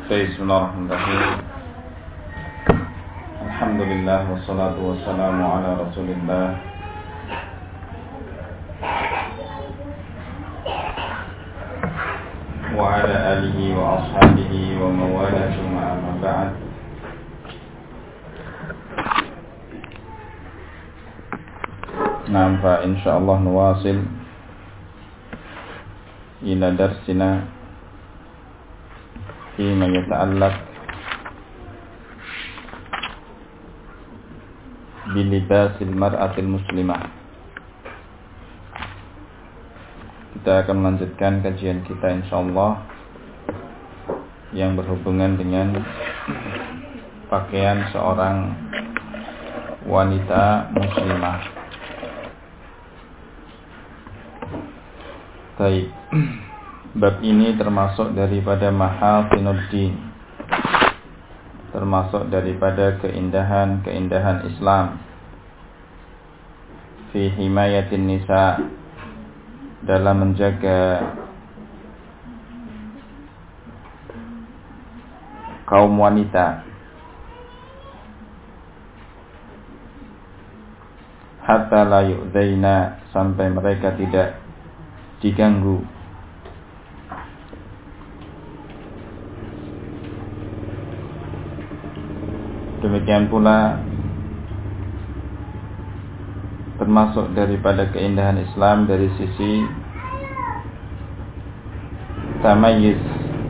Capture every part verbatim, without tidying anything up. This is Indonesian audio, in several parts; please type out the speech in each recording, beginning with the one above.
Bismillahirrahmanirrahim. Alhamdulillah wassalatu wassalamu ala Rasulillah wa ala alihi wa ashabihi wa mawalatu ma'ama ba'd. Nah, fa insyaallah nuwasil ila darsina fima yata'allaq bilibasil mar'atil muslimah. Kita akan melanjutkan kajian kita insyaallah yang berhubungan dengan pakaian seorang wanita muslimah. Baik. Bab ini termasuk daripada mahasinuddin, termasuk daripada keindahan-keindahan Islam fi himayatin nisa, dalam menjaga kaum wanita, hatta la yu'dzaina, sampai mereka tidak diganggu. Demikian pula termasuk daripada keindahan Islam dari sisi tamayyiz,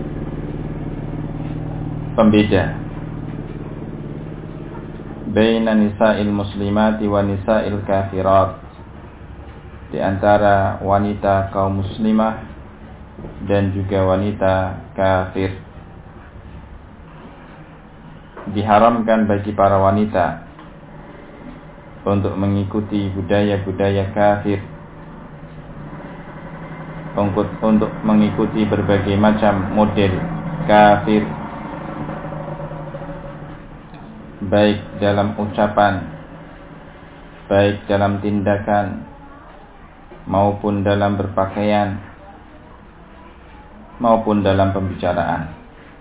pembeda baina nisa'il muslimati wa nisa'il kafirat, di antara wanita kaum muslimah dan juga wanita kafir. Diharamkan bagi para wanita untuk mengikuti budaya-budaya kafir, untuk, untuk mengikuti berbagai macam model kafir, baik dalam ucapan, baik dalam tindakan, maupun dalam berpakaian, maupun dalam pembicaraan.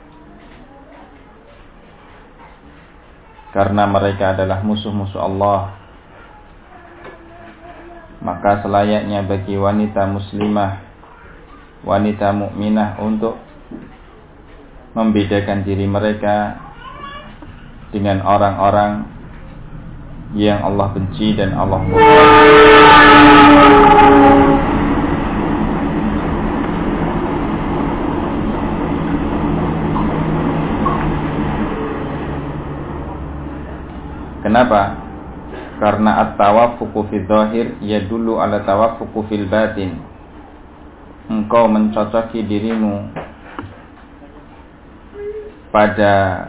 Karena mereka adalah musuh-musuh Allah, maka selayaknya bagi wanita muslimah, wanita mukminah untuk membedakan diri mereka dengan orang-orang yang Allah benci dan Allah murka. Kenapa? Karena at-tawaffuqu fi dzahir yadullu ala tawaffuqu fil batin. Engkau mencocoki dirimu pada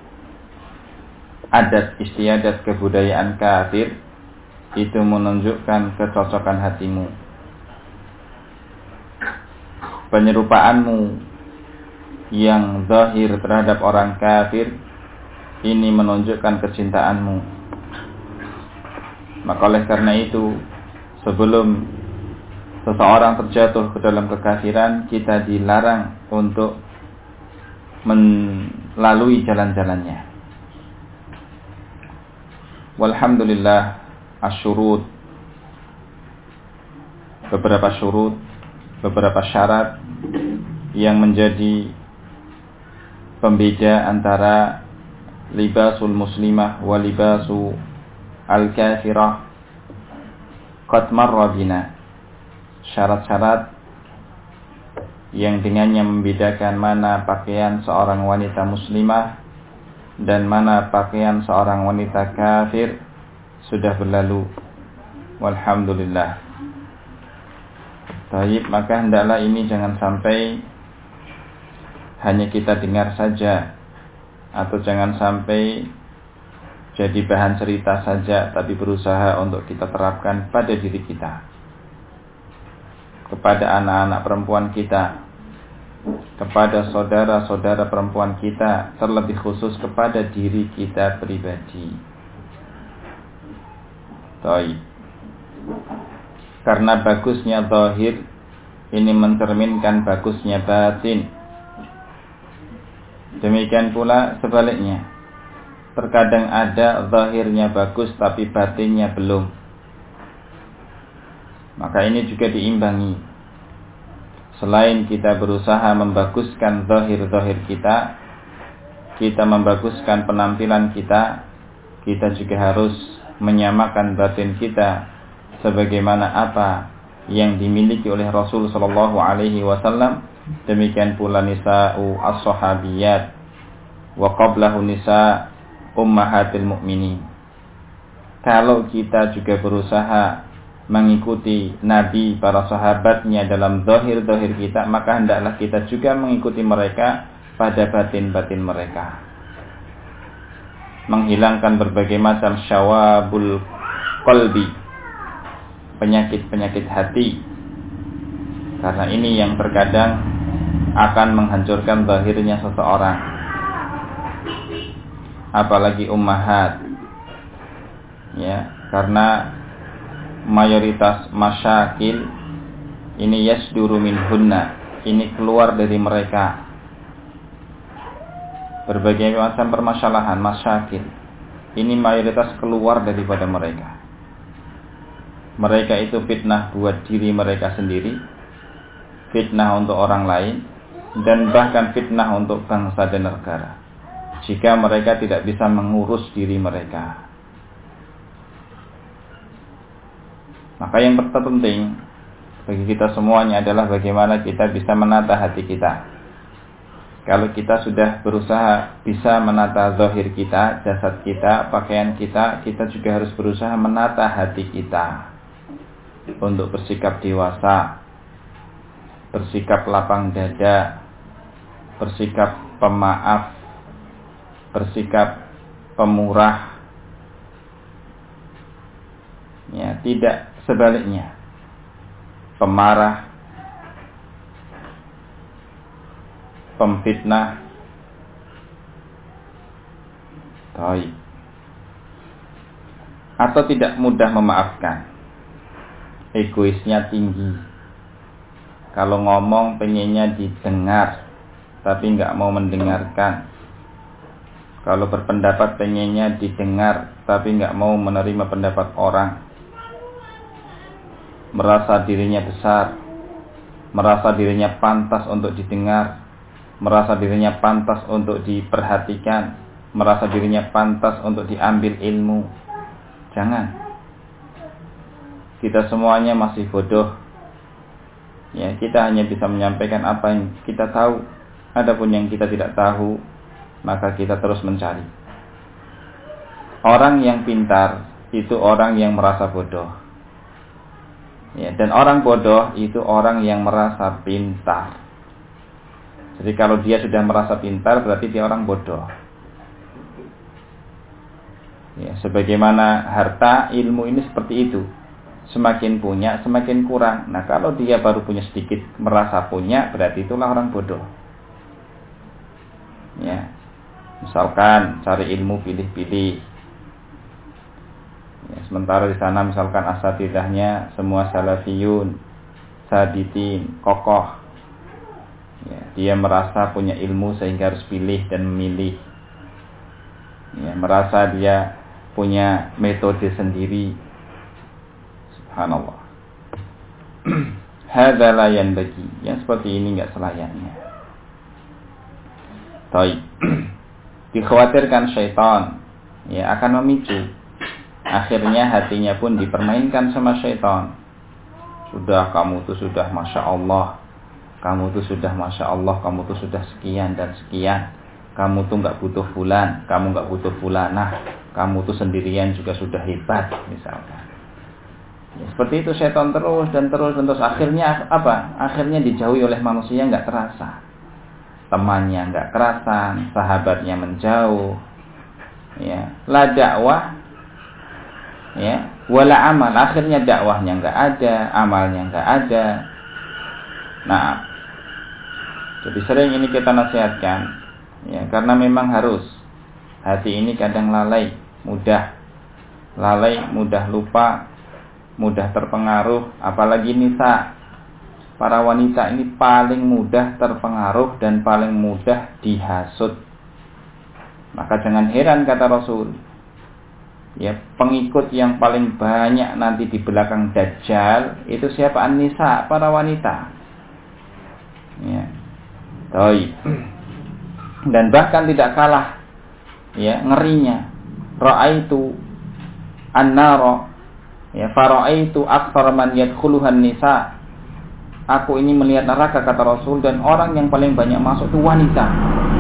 adat istiadat kebudayaan kafir, itu menunjukkan kecocokan hatimu. Penyerupaanmu yang zahir terhadap orang kafir ini menunjukkan kecintaanmu. Maka oleh karena itu, sebelum seseorang terjatuh ke dalam kekafiran, kita dilarang untuk melalui jalan-jalannya. Walhamdulillah, asyurut, beberapa syurut, beberapa syarat yang menjadi pembeda antara libasul muslimah wa libasu al-kafirah qad marra bina. Syarat-syarat yang dengannya membedakan mana pakaian seorang wanita muslimah dan mana pakaian seorang wanita kafir sudah berlalu. Walhamdulillah. Baik, maka hendaklah ini jangan sampai hanya kita dengar saja, atau jangan sampai jadi bahan cerita saja, tapi berusaha untuk kita terapkan pada diri kita, kepada anak-anak perempuan kita, kepada saudara-saudara perempuan kita, terlebih khusus kepada diri kita pribadi. Baik. Karena bagusnya zahir ini mencerminkan bagusnya batin. Demikian pula sebaliknya. Terkadang ada zahirnya bagus tapi batinnya belum. Maka ini juga diimbangi. Selain kita berusaha membaguskan zahir-zahir kita, kita membaguskan penampilan kita, kita juga harus menyamakan batin kita sebagaimana apa yang dimiliki oleh Rasul sallallahu alaihi wasallam. Demikian pula nisa'u as-sahabiyat wa qablahu nisa' ummahatil mu'minin. Kalau kita juga berusaha mengikuti Nabi, para sahabatnya dalam zahir-zahir kita, maka hendaklah kita juga mengikuti mereka pada batin-batin mereka. Menghilangkan berbagai macam syawabul qalbi, penyakit-penyakit hati. Karena ini yang terkadang akan menghancurkan zahirnya seseorang. Apalagi ummahat. Ya, karena mayoritas masyakil ini yasduru minhunna, ini keluar dari mereka. Berbagai macam permasalahan masyakil ini mayoritas keluar daripada mereka. Mereka itu fitnah buat diri mereka sendiri, fitnah untuk orang lain, dan bahkan fitnah untuk bangsa dan negara jika mereka tidak bisa mengurus diri mereka. Maka yang terpenting bagi kita semuanya adalah bagaimana kita bisa menata hati kita. Kalau kita sudah berusaha bisa menata zahir kita, jasad kita, pakaian kita, kita juga harus berusaha menata hati kita untuk bersikap dewasa, bersikap lapang dada, bersikap pemaaf, bersikap pemurah. Ya, tidak sebaliknya, pemarah, pemfitnah. Baik. Atau tidak mudah memaafkan, egoisnya tinggi. Kalau ngomong pengennya didengar, tapi nggak mau mendengarkan. Kalau berpendapat pengennya didengar, tapi nggak mau menerima pendapat orang. Merasa dirinya besar, merasa dirinya pantas untuk didengar, merasa dirinya pantas untuk diperhatikan, merasa dirinya pantas untuk diambil ilmu. Jangan. Kita semuanya masih bodoh. Ya, kita hanya bisa menyampaikan apa yang kita tahu. Adapun yang kita tidak tahu, maka kita terus mencari. Orang yang pintar itu orang yang merasa bodoh. Ya, dan orang bodoh itu orang yang merasa pintar. Jadi kalau dia sudah merasa pintar, berarti dia orang bodoh. Ya, sebagaimana harta, ilmu ini seperti itu. Semakin punya, semakin kurang. Nah, kalau dia baru punya sedikit, merasa punya, berarti itulah orang bodoh. Ya, misalkan cari ilmu pilih-pilih. Ya, sementara di sana misalkan asatidahnya semua salafiyun, saditin, kokoh. Ya, dia merasa punya ilmu sehingga harus pilih dan memilih. Ya, merasa dia punya metode sendiri. Subhanallah. Hadza la yanbaghi. Yang seperti ini enggak selayaknya. Baik. Dikhawatirkan syaitan ya akan memicu. Akhirnya hatinya pun dipermainkan sama syaitan. Sudah, kamu tuh sudah Masya Allah, kamu tuh sudah Masya Allah, kamu tuh sudah sekian dan sekian, kamu tuh gak butuh fulan, kamu gak butuh fulanah, kamu tuh sendirian juga sudah hebat misalkan. Ya, seperti itu syaitan terus dan terus dan terus. Akhirnya apa? Akhirnya dijauhi oleh manusia gak terasa. Temannya gak kerasan, sahabatnya menjauh. Ya, la dakwah, ya, wala amal. Akhirnya dakwahnya nggak ada, amalnya nggak ada. Nah, jadi sering ini kita nasihatkan, ya, karena memang harus. Hati ini kadang lalai, mudah lalai, mudah lupa, mudah terpengaruh. Apalagi nisa, para wanita ini paling mudah terpengaruh dan paling mudah dihasut. Maka jangan heran kata Rasul, ya, pengikut yang paling banyak nanti di belakang Dajjal itu siapa? An-nisa, para wanita. Ya. Baik. Dan bahkan tidak kalah, ya, ngerinya. Ra'aitu an-nara, ya, fara'aitu aktsara man yadkhuluhan nisa. Aku ini melihat neraka kata Rasul, dan orang yang paling banyak masuk itu wanita.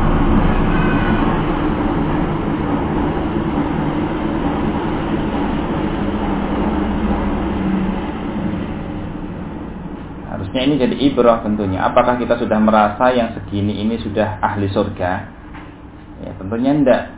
Ini jadi ibrah tentunya. Apakah kita sudah merasa yang segini ini sudah ahli surga? Ya, tentunya tidak.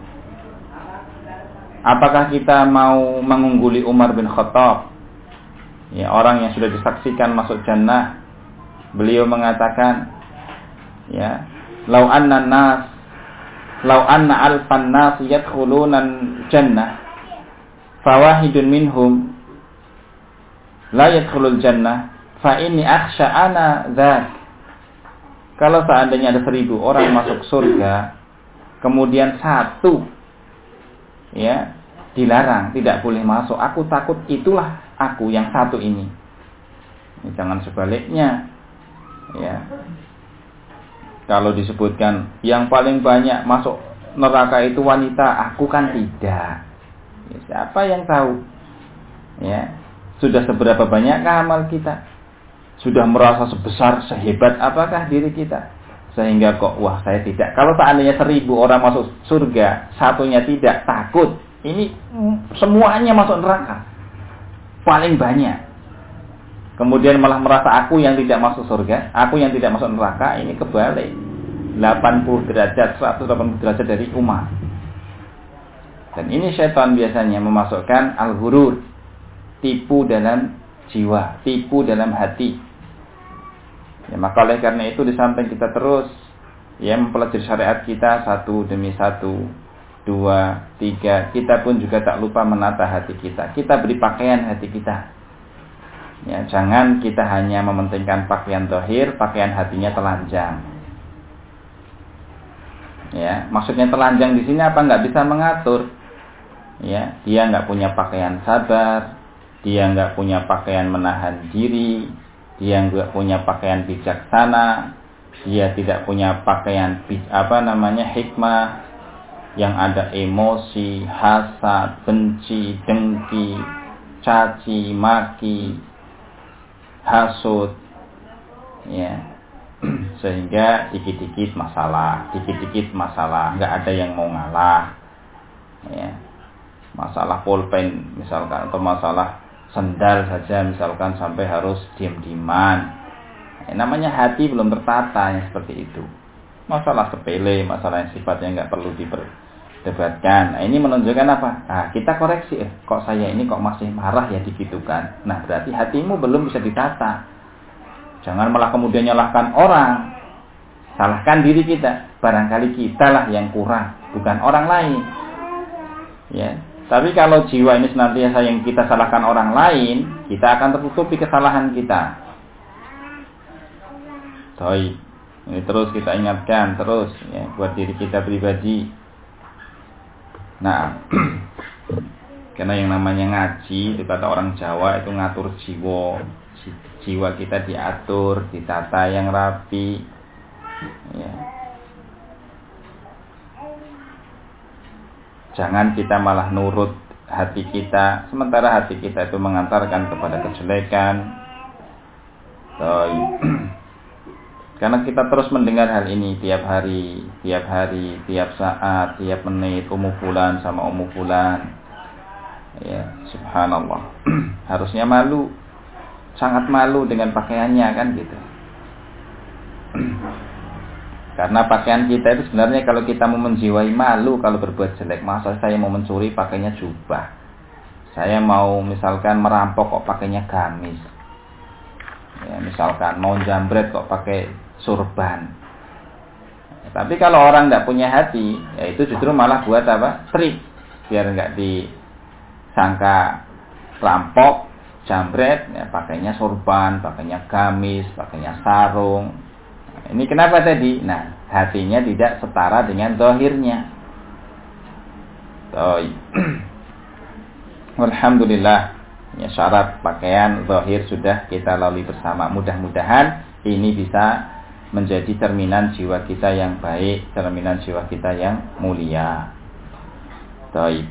Apakah kita mau mengungguli Umar bin Khattab? Ya, orang yang sudah disaksikan masuk jannah. Beliau mengatakan, ya, lau anna nas, lau anna alfan nas yadkhulunan jannah, fawahidun minhum la yadkhulul jannah. Fa ini akhsha ana dzak. Kalau seandainya ada seribu orang masuk surga, kemudian satu, ya, dilarang, tidak boleh masuk, aku takut itulah aku yang satu ini. Ini jangan sebaliknya, ya. Kalau disebutkan yang paling banyak masuk neraka itu wanita, aku kan tidak. Ya, siapa yang tahu? Ya, sudah seberapa banyakkah amal kita? Sudah merasa sebesar, sehebat apakah diri kita? Sehingga kok, wah saya tidak. Kalau seandainya seribu orang masuk surga, satunya tidak, takut. Ini semuanya masuk neraka. Paling banyak. Kemudian malah merasa aku yang tidak masuk surga, aku yang tidak masuk neraka, ini kebalik. delapan puluh derajat, seratus delapan puluh derajat dari umat. Dan ini syaitan biasanya memasukkan al-ghurur. Tipu dalam jiwa, tipu dalam hati. Ya, maka oleh karena itu di samping kita terus, ya, mempelajari syariat kita satu demi satu, dua, tiga, kita pun juga tak lupa menata hati kita. Kita beri pakaian hati kita. Ya, jangan kita hanya mementingkan pakaian zahir, pakaian hatinya telanjang. Ya, maksudnya telanjang di sini apa? Nggak bisa mengatur. Ya, dia nggak punya pakaian sabar, dia nggak punya pakaian menahan diri, dia nggak punya pakaian bijaksana, dia tidak punya pakaian apa namanya hikmah, yang ada emosi, hasad, benci, dengki, caci, maki, hasud, ya, sehingga dikit-dikit masalah, dikit-dikit masalah, nggak ada yang mau ngalah, ya, masalah pulpen misalkan, atau masalah sendal saja misalkan sampai harus diam-diaman. Eh, namanya hati belum tertata yang seperti itu. Masalah sepele, masalah yang sifatnya nggak perlu diperdebatkan. Nah, ini menunjukkan apa? Nah, kita koreksi. Eh, kok saya ini kok masih marah ya digitukan. Nah, berarti hatimu belum bisa ditata. Jangan malah kemudian nyalahkan orang. Salahkan diri kita. Barangkali kitalah yang kurang, bukan orang lain. Ya. Tapi kalau jiwa ini senantiasa yang kita salahkan orang lain, kita akan tertutupi kesalahan kita. Baik, ini terus kita ingatkan terus, ya, buat diri kita pribadi. Nah, karena yang namanya ngaji, itu kata orang Jawa itu ngatur jiwa, jiwa kita diatur, ditata yang rapi. Ya. Jangan kita malah nurut hati kita, sementara hati kita itu mengantarkan kepada kejelekan. Karena kita terus mendengar hal ini tiap hari, tiap hari, tiap saat, tiap menit, umu fulan sama umu fulan. Ya, subhanallah. Harusnya malu, sangat malu dengan pakaiannya kan gitu. Karena pakaian kita itu sebenarnya kalau kita mau menjiwai malu kalau berbuat jelek. Masa saya mau mencuri pakainya jubah, saya mau misalkan merampok kok pakainya gamis, ya, misalkan mau jambret kok pakai surban. Ya, tapi kalau orang tidak punya hati, ya itu justru malah buat apa? Trik, biar nggak disangka rampok, jambret, ya, pakainya surban, pakainya gamis, pakainya sarung. Ini kenapa tadi? Nah, hatinya tidak setara dengan zahirnya. Baik. Alhamdulillah, ya, syarat pakaian zahir sudah kita lalui bersama. Mudah-mudahan ini bisa menjadi cerminan jiwa kita yang baik, cerminan jiwa kita yang mulia. Baik.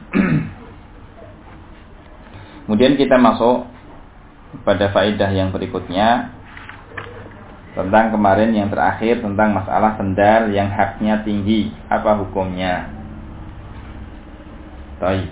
Kemudian kita masuk pada faedah yang berikutnya tentang kemarin yang terakhir tentang masalah sendal yang haknya tinggi, apa hukumnya? Baik.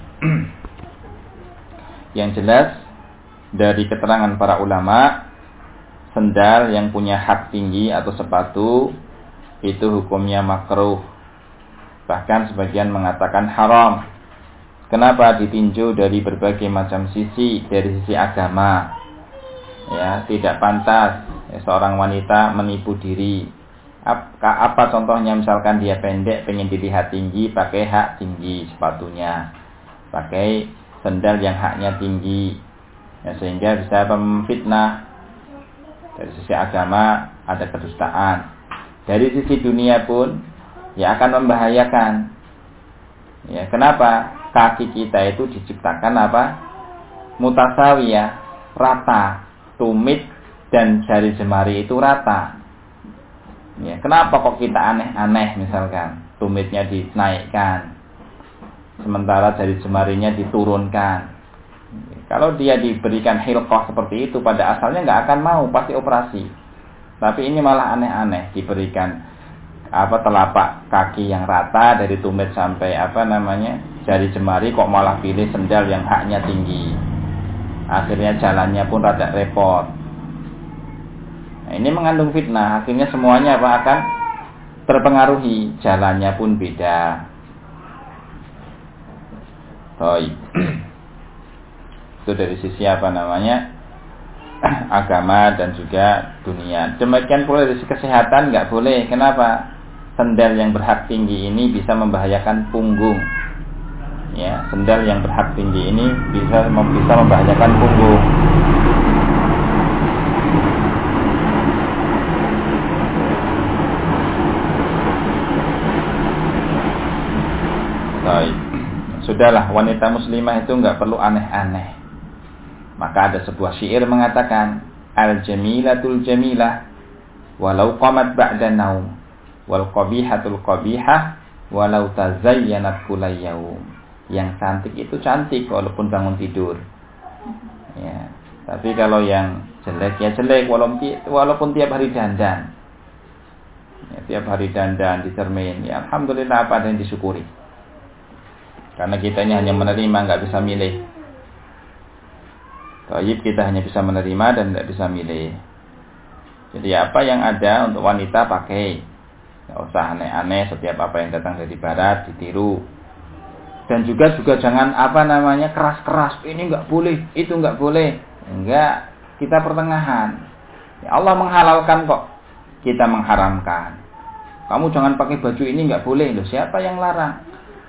Yang jelas dari keterangan para ulama, sendal yang punya hak tinggi atau sepatu itu hukumnya makruh. Bahkan sebagian mengatakan haram. Kenapa? Ditinjau dari berbagai macam sisi, dari sisi agama. Ya, tidak pantas ya, seorang wanita menipu diri. Apa, apa contohnya? Misalkan dia pendek, pengen dilihat tinggi, pakai hak tinggi sepatunya, pakai sendal yang haknya tinggi, ya, sehingga bisa memfitnah. Dari sisi agama ada kedustaan. Dari sisi dunia pun ya akan membahayakan. Ya, kenapa? Kaki kita itu diciptakan apa? Mutasawiyah, rata. Tumit dan jari jemari itu rata. Ya, kenapa kok kita aneh-aneh misalkan tumitnya dinaikkan sementara jari jemarinya diturunkan? Ya, kalau dia diberikan hilqah seperti itu pada asalnya nggak akan mau, pasti operasi. Tapi ini malah aneh-aneh, diberikan apa telapak kaki yang rata dari tumit sampai apa namanya jari jemari, kok malah pilih sendal yang haknya tinggi. Akhirnya jalannya pun rada repot. Nah, ini mengandung fitnah. Akhirnya semuanya apa akan terpengaruhi, jalannya pun beda. Baik. Itu dari sisi apa namanya agama dan juga dunia. Demikian pula dari sisi kesehatan nggak boleh. Kenapa? Sendal yang berhak tinggi ini bisa membahayakan punggung. Ya, sendal yang berhak tinggi ini bisa bisa membahayakan punggung. Baik. Sudahlah, wanita muslimah itu nggak perlu aneh-aneh. Maka ada sebuah syair mengatakan, al-jamilatul jamilah walau qamat ba'da naum wal qabihatul qabihah walau tazayyanat kullayaum. Yang cantik itu cantik walaupun bangun tidur. Ya, tapi kalau yang jelek ya jelek walaupun walaupun tiap hari dandan. Ya, tiap hari dandan di cermin. Ya, alhamdulillah apa ada yang disyukuri. Karena kita ini hanya menerima, nggak bisa milih. Taib, kita hanya bisa menerima dan tidak bisa milih. Jadi apa yang ada untuk wanita pakai. Nggak usah aneh-aneh setiap apa yang datang dari barat ditiru. Dan juga juga jangan apa namanya keras-keras. Ini nggak boleh, itu nggak boleh. Enggak, kita pertengahan. Ya, Allah menghalalkan kok, kita mengharamkan. Kamu jangan pakai baju ini nggak boleh. Loh, siapa yang larang?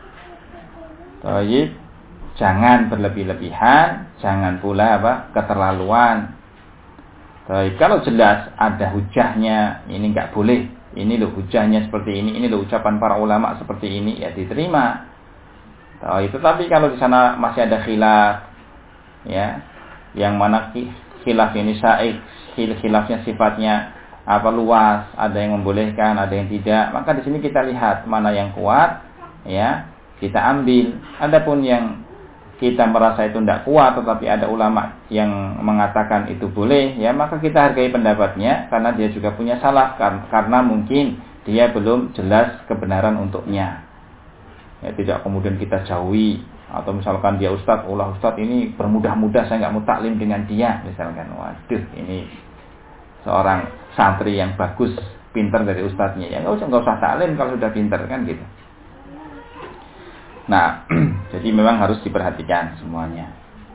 Taib. Jangan berlebih-lebihan, jangan pula apa keterlaluan. Baik, kalau jelas ada hujahnya, ini enggak boleh. Ini loh hujahnya seperti ini, ini loh ucapan para ulama seperti ini, ya diterima. Baik, tetapi kalau di sana masih ada khilaf, ya, yang mana khilaf ini syaik, khilafnya sifatnya apa luas, ada yang membolehkan, ada yang tidak. Maka di sini kita lihat mana yang kuat, ya, kita ambil. Adapun yang kita merasa itu tidak kuat, tetapi ada ulama yang mengatakan itu boleh, ya maka kita hargai pendapatnya, karena dia juga punya salah, karena mungkin dia belum jelas kebenaran untuknya. Ya, tidak kemudian kita jauhi, atau misalkan dia ustadz, ulah ustadz ini bermudah-mudah, saya nggak mau taklim dengan dia, misalkan, waduh ini seorang santri yang bagus, pintar dari ustadznya, ya nggak usah nggak usah taklim kalau sudah pintar kan gitu. Nah, jadi memang harus diperhatikan semuanya.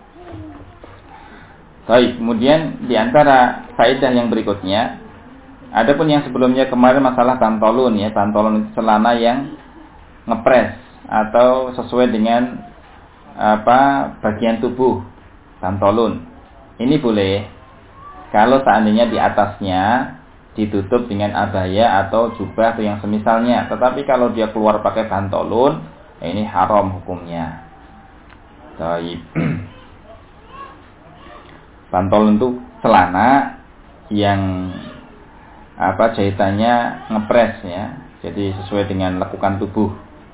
Baik, kemudian di antara faedah yang berikutnya, adapun yang sebelumnya kemarin masalah pantolon ya, pantolon itu celana yang ngepres atau sesuai dengan apa bagian tubuh, pantolon. Ini boleh kalau seandainya di atasnya ditutup dengan abaya atau jubah atau yang semisalnya. Tetapi kalau dia keluar pakai pantolon, Ini haram hukumnya. Baik. Pantol untuk celana yang apa jahitannya ngepres ya. Jadi sesuai dengan lekukan tubuh.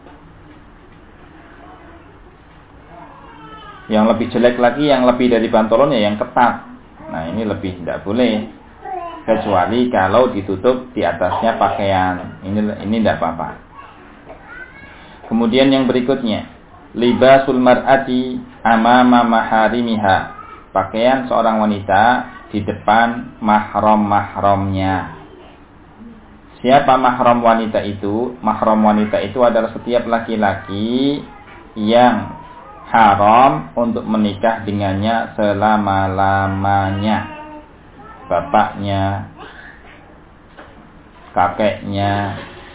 Yang lebih jelek lagi, yang lebih dari pantolonnya yang ketat. Nah ini lebih tidak boleh, kecuali kalau ditutup di atasnya pakaian. Ini ini tidak apa-apa. Kemudian yang berikutnya, libasul mar'ati amama maharimiha. Pakaian seorang wanita di depan mahram-mahramnya. Siapa mahram wanita itu? Mahram wanita itu adalah setiap laki-laki yang haram untuk menikah dengannya selama-lamanya. Bapaknya, kakeknya,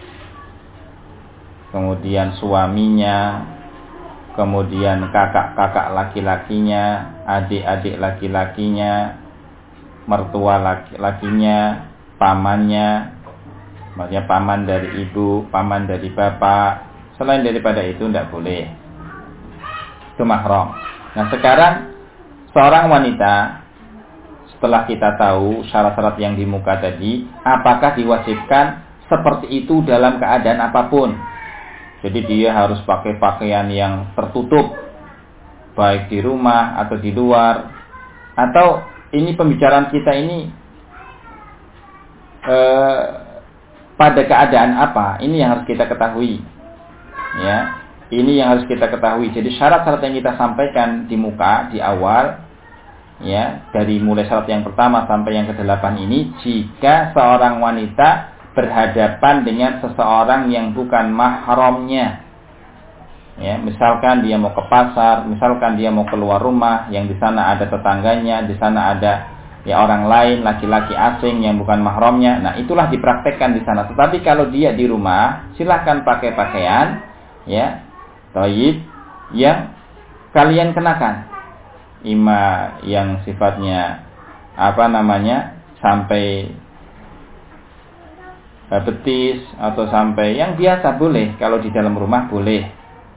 kemudian suaminya, kemudian kakak-kakak laki-lakinya, adik-adik laki-lakinya, mertua laki-lakinya, pamannya, maksudnya paman dari ibu, paman dari bapak. Selain daripada itu tidak boleh. Itu mahram. Nah sekarang seorang wanita, setelah kita tahu syarat-syarat yang di muka tadi, apakah diwajibkan seperti itu dalam keadaan apapun? Jadi dia harus pakai pakaian yang tertutup, baik di rumah atau di luar. Atau ini pembicaraan kita ini eh, pada keadaan apa? Ini yang harus kita ketahui. Ya. Ini yang harus kita ketahui. Jadi syarat-syarat yang kita sampaikan di muka, di awal, ya, dari mulai syarat yang pertama sampai yang kedelapan ini, jika seorang wanita berhadapan dengan seseorang yang bukan mahramnya, ya, misalkan dia mau ke pasar, misalkan dia mau keluar rumah, yang di sana ada tetangganya, di sana ada ya orang lain, laki-laki asing yang bukan mahramnya. Nah, itulah dipraktekkan di sana. Tetapi kalau dia di rumah, silahkan pakai pakaian, ya. Taib yang kalian kenakan, ima yang sifatnya apa namanya sampai betis atau sampai yang biasa boleh, kalau di dalam rumah boleh.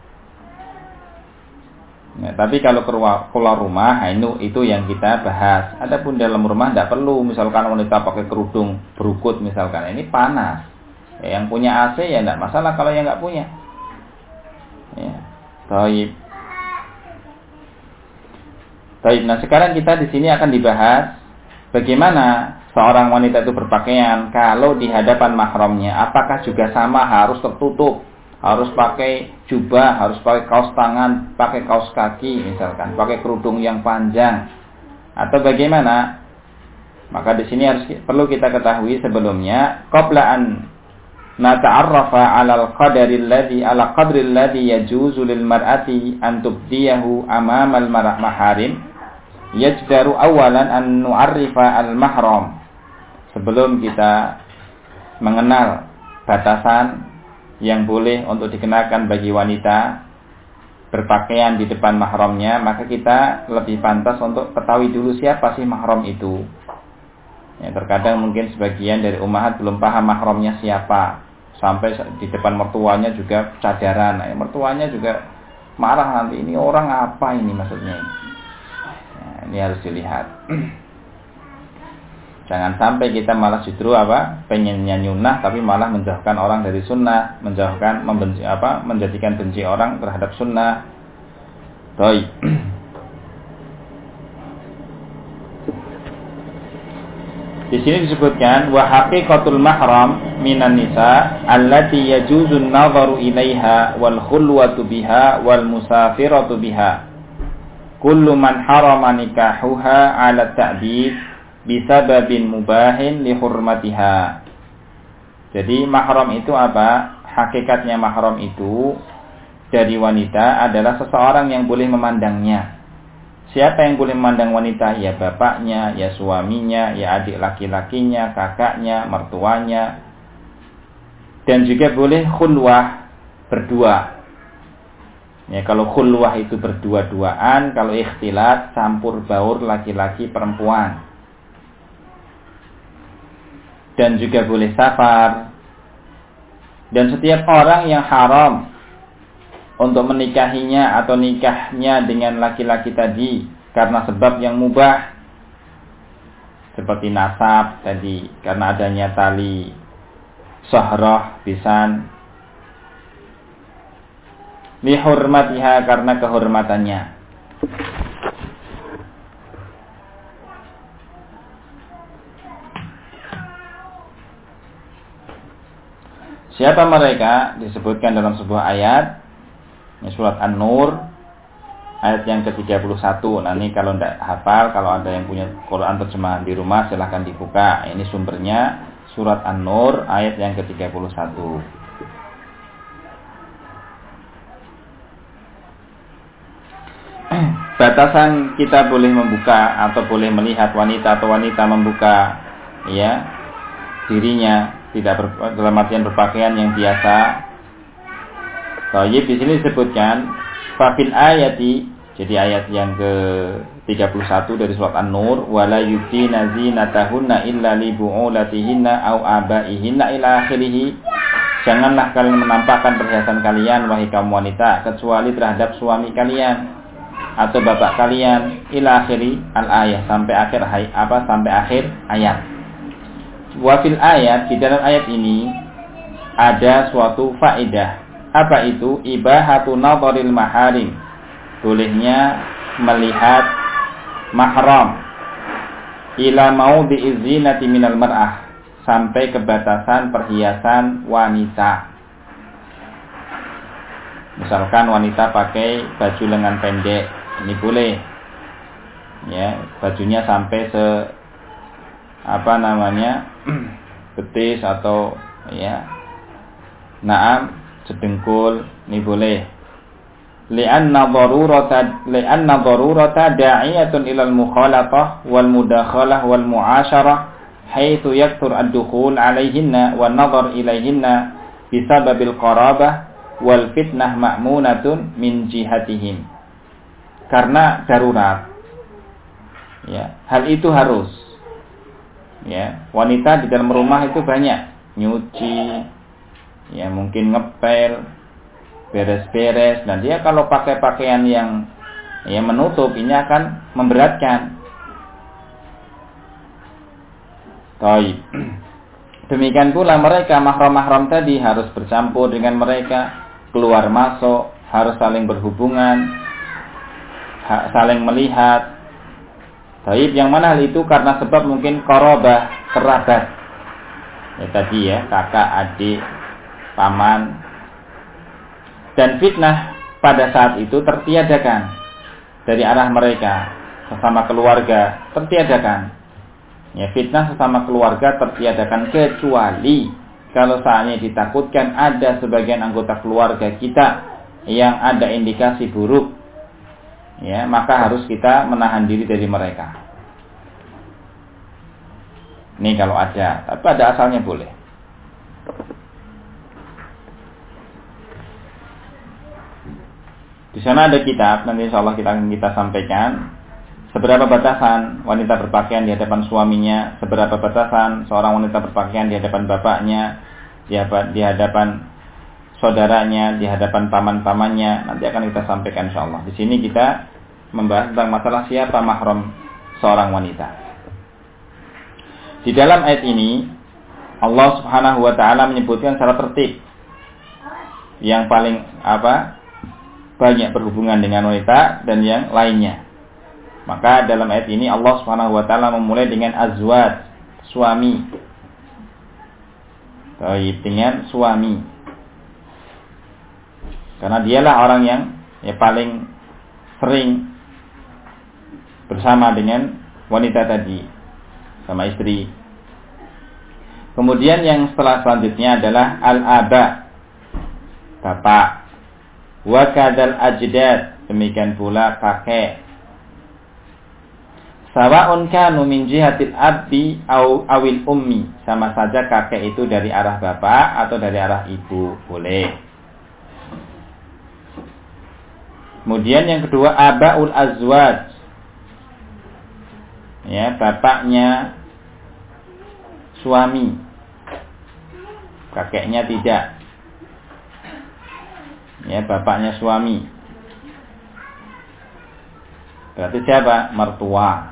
Nah, tapi kalau keluar rumah, itu itu yang kita bahas. Adapun dalam rumah tidak perlu. Misalkan wanita pakai kerudung berukut misalkan, ini panas. Ya, yang punya A C ya tidak masalah kalau yang nggak punya. Ya, taib. Taib. Nah, sekarang kita di sini akan dibahas bagaimana seorang wanita itu berpakaian kalau di hadapan mahramnya. Apakah juga sama harus tertutup, harus pakai jubah, harus pakai kaos tangan, pakai kaos kaki misalkan, pakai kerudung yang panjang, atau bagaimana? Maka di sini harus perlu kita ketahui sebelumnya, qabla an nata'arrafa 'alal qadari alladhi 'ala qadri alladhi yajuzu lil mar'ati an tubdiyahu amama al maharim, yajdaru awalan an nu'arrifa al mahram. Sebelum kita mengenal batasan yang boleh untuk dikenakan bagi wanita berpakaian di depan mahramnya, maka kita lebih pantas untuk ketahui dulu siapa sih mahram itu. Ya, terkadang mungkin sebagian dari ummahat belum paham mahramnya siapa. Sampai di depan mertuanya juga cadaran. Nah, mertuanya juga marah nanti, ini orang apa ini maksudnya. Nah, ini harus dilihat. Jangan sampai kita malah justru apa pengennya nyunah tapi malah menjauhkan orang dari sunnah, menjauhkan membenci apa menjadikan benci orang terhadap sunnah. Baik. Di sini disebutkan wa haqiqatul mahram minan nisa allati yajuzu an-nadharu ilaiha wal khulwatu biha wal musafiratu biha. Kullu man harama nikahuha 'ala ta'bid bisababin mubahin li hurmatiha. Jadi mahram itu apa? Hakikatnya mahram itu dari wanita adalah seseorang yang boleh memandangnya. Siapa yang boleh memandang wanita? Ya bapaknya, ya suaminya, ya adik laki-lakinya, kakaknya, mertuanya. Dan juga boleh khulwah, berdua. Ya, kalau khulwah itu berdua-duaan, kalau ikhtilat campur baur laki-laki perempuan. Dan juga boleh safar. Dan setiap orang yang haram untuk menikahinya atau nikahnya dengan laki-laki tadi karena sebab yang mubah, seperti nasab tadi, karena adanya tali sohroh bisan, lihurmatiha karena kehormatannya. Siapa mereka? Disebutkan dalam sebuah ayat, ini surat An-Nur ayat yang ke tiga puluh satu. Nah ini kalau tidak hafal, kalau ada yang punya Quran terjemahan di rumah silahkan dibuka. Ini sumbernya surat An-Nur ayat yang ke tiga puluh satu. Batasan kita boleh membuka atau boleh melihat wanita atau wanita membuka ya dirinya tidak ber, dalam artian berpakaian yang biasa. Tayyib di sini disebutkan fafil ayati, jadi ayat yang ke tiga puluh satu dari surat An-Nur, wala yubdina zinatahunna illa li bu'ulatihinna au abaihinna ila akhirih. Janganlah kalian menampakkan perhiasan kalian wahai kaum wanita kecuali terhadap suami kalian atau bapak kalian, ila akhiri al-ayat, sampai akhir hay, apa sampai akhir ayat. Wa fil ayat, di dalam ayat ini ada suatu faedah. Apa itu? Ibahatu nadharil maharim, bolehnya melihat mahram, ila maudhi'iz zinati minal mar'ah, sampai ke batasan perhiasan wanita. Misalkan wanita pakai baju lengan pendek, ini boleh ya, bajunya sampai se apa namanya betis atau ya naam sedengkul, ini boleh. Li'anna darurata li'anna darurata da'iyatun ilal mukhalatah wal mudakhalah wal mu'asyarah haitsu yakthur ad-dukhul 'alayhinna wan nadhar ilayhinna bisababil qarabah wal fitnah ma'munatun min jihatihim. Karena darurat ya, hal itu harus ya, wanita di dalam rumah itu banyak nyuci ya, mungkin ngepel, beres-beres, dan dia kalau pakai pakaian yang ya menutup, ini akan memberatkan. Baik. Demikian pula mereka mahram-mahram tadi harus bercampur dengan mereka, keluar masuk, harus saling berhubungan, saling melihat. Baik, yang mana hal itu karena sebab mungkin qarabah, kerabat. Ya tadi ya, kakak, adik, paman. Dan fitnah pada saat itu tertiadakan dari arah mereka, sesama keluarga tertiadakan. Ya, fitnah sesama keluarga tertiadakan kecuali kalau saatnya ditakutkan ada sebagian anggota keluarga kita yang ada indikasi buruk, ya, maka harus kita menahan diri dari mereka. Ini kalau ada, tapi pada asalnya boleh. Di sana ada kitab, nanti insya Allah kita kita sampaikan seberapa batasan wanita berpakaian di hadapan suaminya, seberapa batasan seorang wanita berpakaian di hadapan bapaknya, di hadapan saudaranya, di hadapan paman-pamannya. Nanti akan kita sampaikan insya Allah. Di sini kita membahas tentang masalah siapa mahram seorang wanita. Di dalam ayat ini Allah Subhanahu wa taala menyebutkan secara tertib yang paling apa? banyak berhubungan dengan wanita dan yang lainnya. Maka dalam ayat ini Allah Subhanahu wa taala memulai dengan azwaj, suami. Baik, dengan suami. Karena dialah orang yang ya paling sering bersama dengan wanita tadi, sama istri. Kemudian yang setelah selanjutnya adalah al-aba, bapak. Wa kadzal ajdad, demikian pula kakek. Sawa'un kanu min jihatil abdi au awil ummi, sama saja kakek itu dari arah bapak atau dari arah ibu, boleh. Kemudian yang kedua abaul azwaj, ya, bapaknya suami, kakeknya tidak. Ya, ya, bapaknya suami. Berarti siapa? Mertua.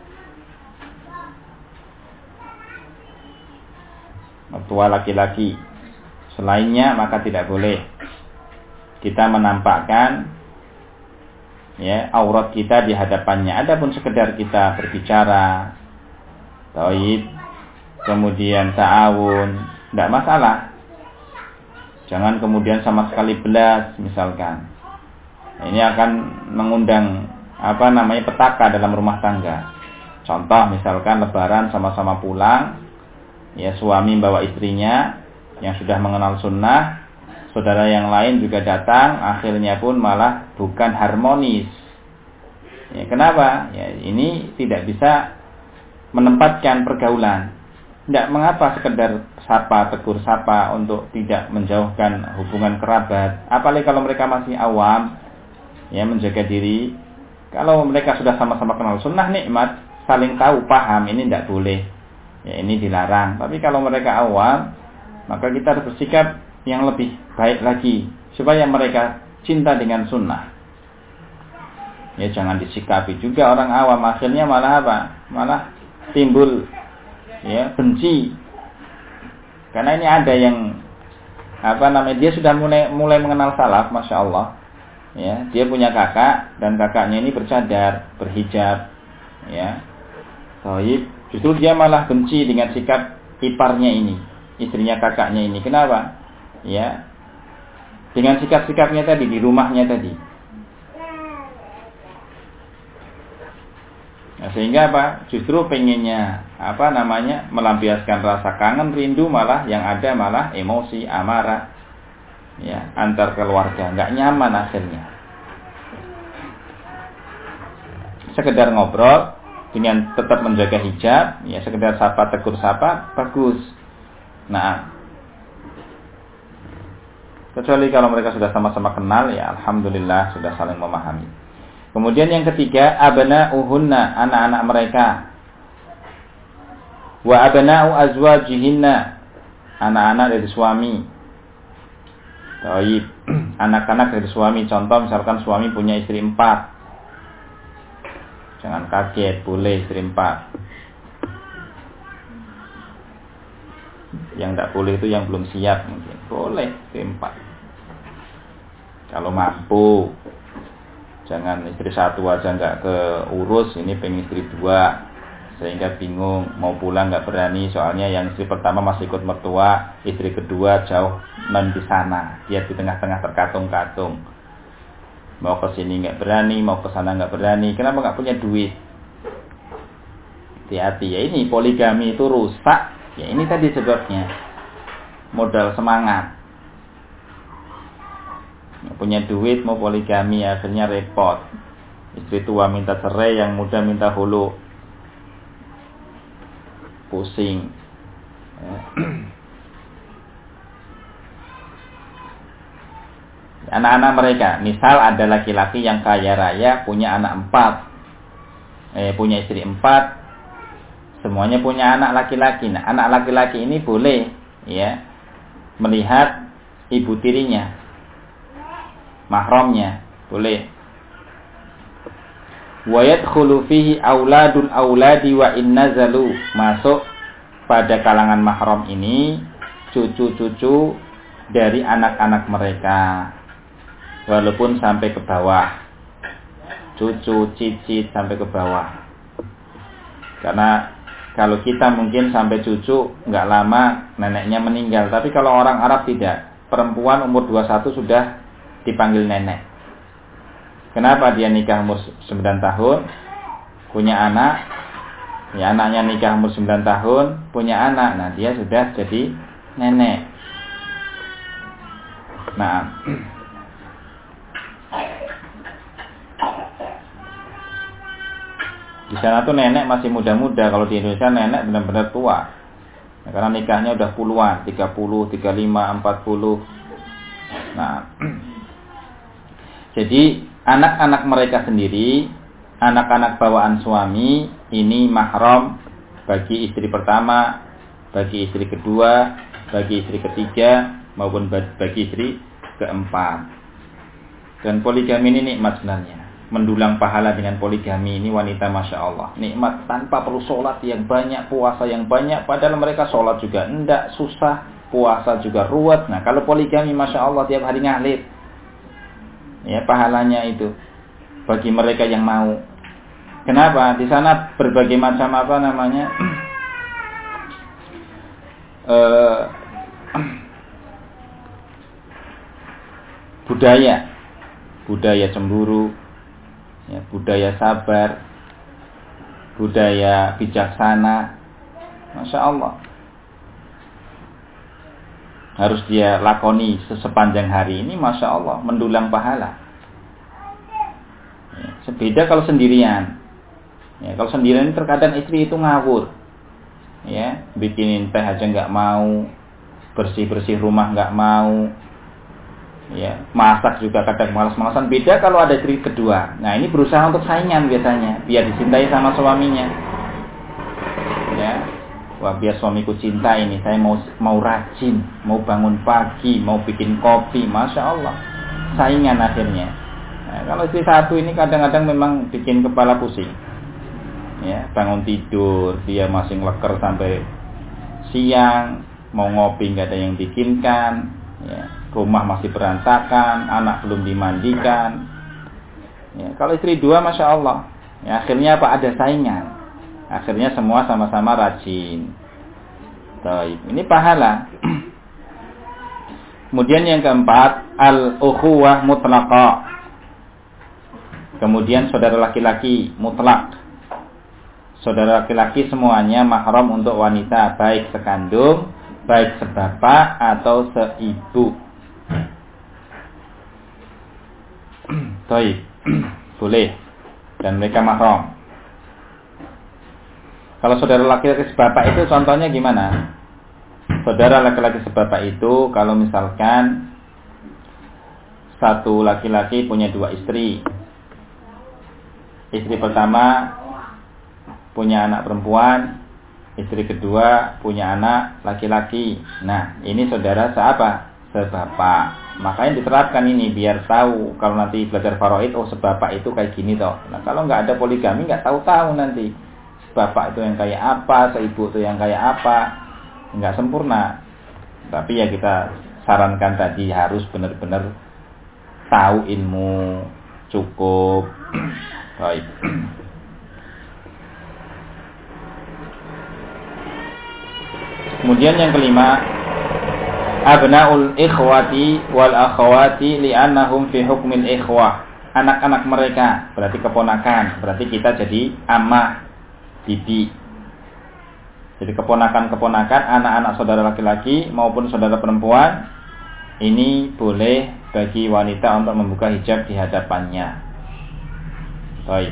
Mertua laki-laki. Selainnya maka tidak boleh kita menampakkan ya aurat kita di hadapannya. Adapun sekedar kita berbicara, thayyib, kemudian ta'awun, tidak masalah. Jangan kemudian sama sekali belas misalkan. Ini akan mengundang apa namanya petaka dalam rumah tangga. Contoh misalkan lebaran sama-sama pulang, ya suami bawa istrinya yang sudah mengenal sunnah, saudara yang lain juga datang, akhirnya pun malah bukan harmonis. Ya, kenapa? Ya, ini tidak bisa menempatkan pergaulan. Tidak mengapa sekedar sapa, tegur sapa untuk tidak menjauhkan hubungan kerabat. Apalagi kalau mereka masih awam, ya menjaga diri. Kalau mereka sudah sama-sama kenal sunnah, nikmat, saling tahu, paham, ini tidak boleh. Ya, ini dilarang. Tapi kalau mereka awam, maka kita harus bersikap yang lebih baik lagi supaya mereka cinta dengan sunnah. Ya, jangan disikapi juga orang awam, akhirnya malah apa? Malah timbul ya benci. Karena ini ada yang apa namanya, dia sudah mulai mulai mengenal salaf, masya Allah. Ya, dia punya kakak dan kakaknya ini bercadar, berhijab, ya. Thayyib, justru dia malah benci dengan sikap iparnya ini, istrinya kakaknya ini. Kenapa? Ya, dengan sikap-sikapnya tadi di rumahnya tadi. Nah, sehingga apa? Justru pengennya apa namanya melampiaskan rasa kangen, rindu, malah yang ada malah emosi, amarah, ya, antar keluarga, nggak nyaman hasilnya. Sekedar ngobrol dengan tetap menjaga hijab, ya, sekedar sapa, tegur sapa, bagus. Nah, kecuali kalau mereka sudah sama-sama kenal, ya alhamdulillah sudah saling memahami. Kemudian yang ketiga, abna'uhunna, anak-anak mereka. Wa abna'u azwajihinna, anak-anak dari suami. Baik, anak-anak dari suami. Contoh misalkan suami punya istri empat. Jangan kaget, boleh istri empat. Yang tidak boleh itu yang belum siap mungkin. Boleh istri empat. Kalau mampu. Jangan istri satu aja nggak keurus, ini pengen istri dua, sehingga bingung mau pulang nggak berani, soalnya yang istri pertama masih ikut mertua, istri kedua jauh non di sana, dia di tengah-tengah terkatung-katung, mau ke sini nggak berani, mau ke sana nggak berani. Kenapa? Nggak punya duit. Hati-hati ya, ini poligami itu rusak. Ya ini tadi sebabnya, modal semangat. Punya duit mau poligami, akhirnya repot. Istri tua minta cerai, yang muda minta hulu. Pusing. Anak-anak mereka, misal ada laki-laki yang kaya raya, punya anak empat, eh, punya istri empat, semuanya punya anak laki-laki. Nah, anak laki-laki ini boleh, ya, melihat ibu tirinya, mahramnya, boleh. Wa yadkhulu fihi auladul auladi wa in nazalu, masuk pada kalangan mahram ini cucu-cucu dari anak-anak mereka, walaupun sampai ke bawah, cucu, cicit sampai ke bawah. Karena kalau kita mungkin sampai cucu nggak lama neneknya meninggal, tapi kalau orang Arab tidak, perempuan umur dua puluh satu sudah dipanggil nenek. Kenapa? Dia nikah umur sembilan tahun, punya anak, ya anaknya nikah umur sembilan tahun, punya anak, nah dia sudah jadi nenek. Nah, di sana tuh nenek masih muda-muda. Kalau di Indonesia nenek benar-benar tua, nah, karena nikahnya udah puluhan, tiga puluh, tiga puluh lima, empat puluh. Nah, jadi anak-anak mereka sendiri, anak-anak bawaan suami, ini mahram bagi istri pertama, bagi istri kedua, bagi istri ketiga, maupun bagi istri keempat. Dan poligami ini nikmat sebenarnya. Mendulang pahala dengan poligami ini wanita Masya Allah. Nikmat tanpa perlu sholat yang banyak, puasa yang banyak. Padahal mereka sholat juga enggak, susah. Puasa juga ruwet. Nah kalau poligami Masya Allah tiap hari ngalir. Ya pahalanya itu. Bagi mereka yang mau. Kenapa? Di sana berbagai macam apa namanya uh, budaya, budaya cemburu, ya, budaya sabar, budaya bijaksana, Masya Allah. Harus dia lakoni sepanjang hari ini, Masya Allah, mendulang pahala. Ya, sebeda kalau sendirian. Ya, kalau sendirian terkadang istri itu ngawur, ya, bikinin teh aja nggak mau, bersih bersih rumah nggak mau, ya, masak juga kadang malas-malasan. Beda kalau ada istri kedua. Nah ini berusaha untuk saingan biasanya, biar dicintai sama suaminya. Ya, wah biar suamiku cinta ini, saya mau mau rajin, mau bangun pagi, mau bikin kopi, Masya Allah, saingan akhirnya. Nah, kalau istri satu ini kadang-kadang memang bikin kepala pusing. Ya, bangun tidur dia masih ngeleker sampai siang, mau ngopi nggak ada yang bikinkan, ya, rumah masih berantakan, anak belum dimandikan. Ya, kalau istri dua Masya Allah, ya, akhirnya apa, ada saingan, akhirnya semua sama-sama rajin. Baik, ini pahala. Kemudian yang keempat, al-ukhuwah mutlaqah. Kemudian saudara laki-laki mutlak. Saudara laki-laki semuanya mahram untuk wanita, baik sekandung, baik sebapak atau seibu. Baik, boleh. Dan mereka mahram. Kalau saudara laki-laki sebapak itu contohnya gimana? Saudara laki-laki sebapak itu kalau misalkan satu laki-laki punya dua istri. Istri pertama punya anak perempuan, istri kedua punya anak laki-laki. Nah, ini saudara seapa? Sebapak. Makanya diterapkan ini biar tahu kalau nanti belajar faraid, oh sebapak itu kayak gini toh. Nah, kalau nggak ada poligami nggak tahu-tahu nanti sebapak itu yang kayak apa, seibu itu yang kayak apa, nggak sempurna. Tapi ya kita sarankan tadi harus benar-benar tahu ilmu cukup. Baik. Kemudian yang kelima, abnaul ikhwati wal akhwati li'annahum fi hukmil ikhwah. Anak-anak mereka, berarti keponakan, berarti kita jadi amah, bibi. Jadi keponakan-keponakan, anak-anak saudara laki-laki maupun saudara perempuan, ini boleh bagi wanita untuk membuka hijab di hadapannya. Baik.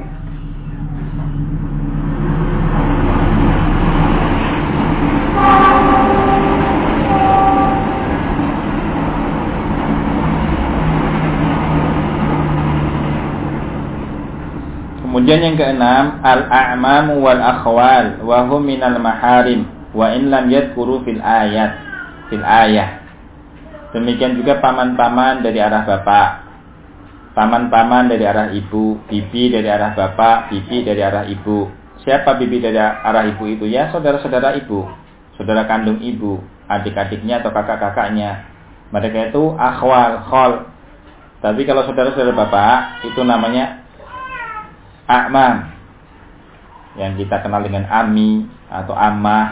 Kemudian yang keenam, al-a'mamu wal akhwal wa hum minal maharim wa in lam yadhkuru fil ayat fil ayah. Demikian juga paman-paman dari arah bapak, paman-paman dari arah ibu, bibi dari arah bapak, bibi dari arah ibu. Siapa bibi dari arah ibu itu? Ya saudara-saudara ibu, saudara kandung ibu, adik-adiknya atau kakak-kakaknya. Mereka itu akhwal, khol. Tapi kalau saudara-saudara bapak itu namanya a'mam, yang kita kenal dengan ami atau ammah.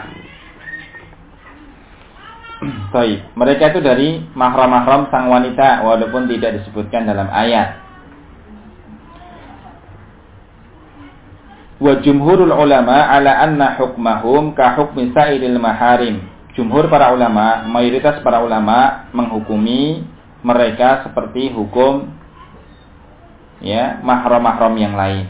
Baik, mereka itu dari mahram-mahram sang wanita walaupun tidak disebutkan dalam ayat. Wa jumhurul ulama ala anna hukmahum ka hukmi sa'iril maharim. Jumhur para ulama, mayoritas para ulama menghukumi mereka seperti hukum ya mahram-mahram yang lain.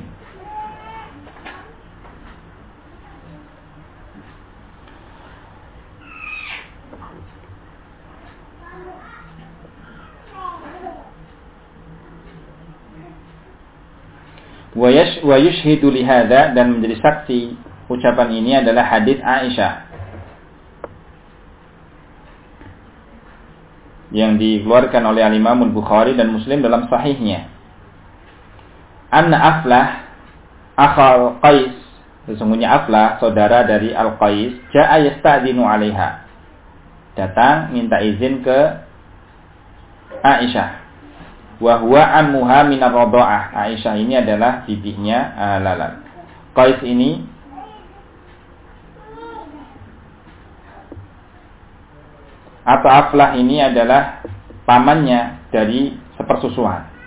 Wa yushhidu li hadza, dan menjadi saksi ucapan ini adalah hadis Aisyah yang dikeluarkan oleh Al-Imam Al-Bukhari dan Muslim dalam sahihnya. Anna Aflah akhal Qais, sesungguhnya Aflah saudara dari Al-Qais, ja'a yasta'dinu 'alaiha, datang minta izin ke Aisyah. Wa huwa ammuha min ar-radha'ah. Aisyah ini adalah bibinya Lalal. Qais ini atau Aflah ini adalah pamannya dari sepersusuan.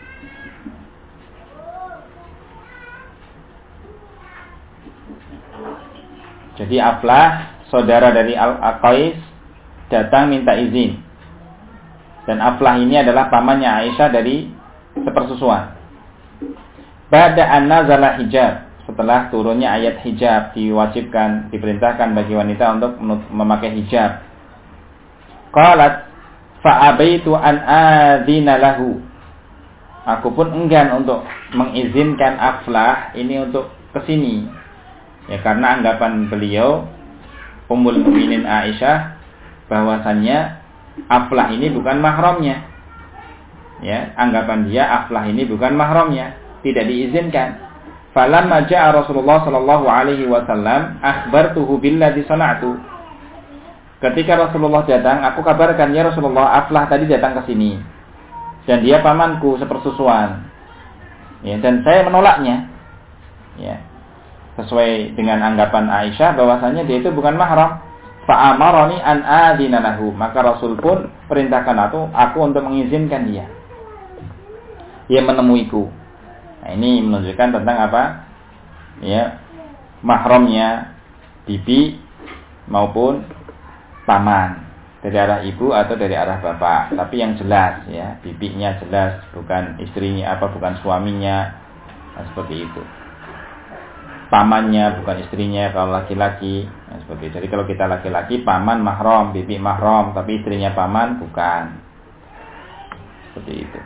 Jadi Aflah saudara dari Al-Qais datang minta izin. Dan Aflah ini adalah pamannya Aisyah dari sepersusuan. Ba'da an nazala hijab, setelah turunnya ayat hijab, diwajibkan, diperintahkan bagi wanita untuk memakai hijab. Qalat fa'abaitu an adzina lahu. Aku pun enggan untuk mengizinkan Aflah ini untuk kesini. Ya, karena anggapan beliau Ummul Mukminin Aisyah bahwasannya Aflah ini bukan mahramnya. Ya, anggapan dia Aflah ini bukan mahramnya, tidak diizinkan. Falamma ja'a Rasulullah sallallahu alaihi wasallam akhbartuhu billadzi sana'tu. Ketika Rasulullah datang, aku kabarkan, ya Rasulullah, Aflah tadi datang ke sini dan dia pamanku sepersusuan. Ya, dan saya menolaknya. Ya. Sesuai dengan anggapan Aisyah bahwasanya dia itu bukan mahram. Fa'amarani an adzina lahu, maka Rasul pun perintahkan aku aku untuk mengizinkan dia. Dia menemuiku. Nah, ini menunjukkan tentang apa? Ya, mahramnya bibi maupun paman dari arah ibu atau dari arah bapak. Tapi yang jelas ya, bibinya jelas, bukan istrinya apa, bukan suaminya. Nah, seperti itu. Pamannya bukan istrinya kalau laki-laki. Nah, seperti itu. Jadi kalau kita laki-laki paman mahram, bibi mahram, tapi istrinya paman bukan. Seperti itu.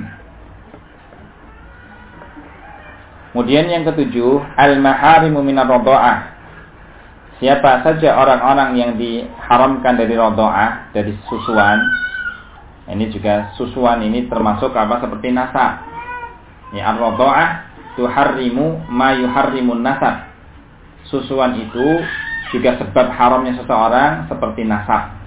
Kemudian yang ketujuh, al-maharimu minar radha'ah. Siapa saja orang-orang yang diharamkan dari radha'ah, dari susuan. Ini juga susuan ini termasuk apa, seperti nasab. Ya, ar-radha'ah tuharrimu ma yuharrimun nasab. Susuan itu juga sebab haramnya seseorang seperti nasab.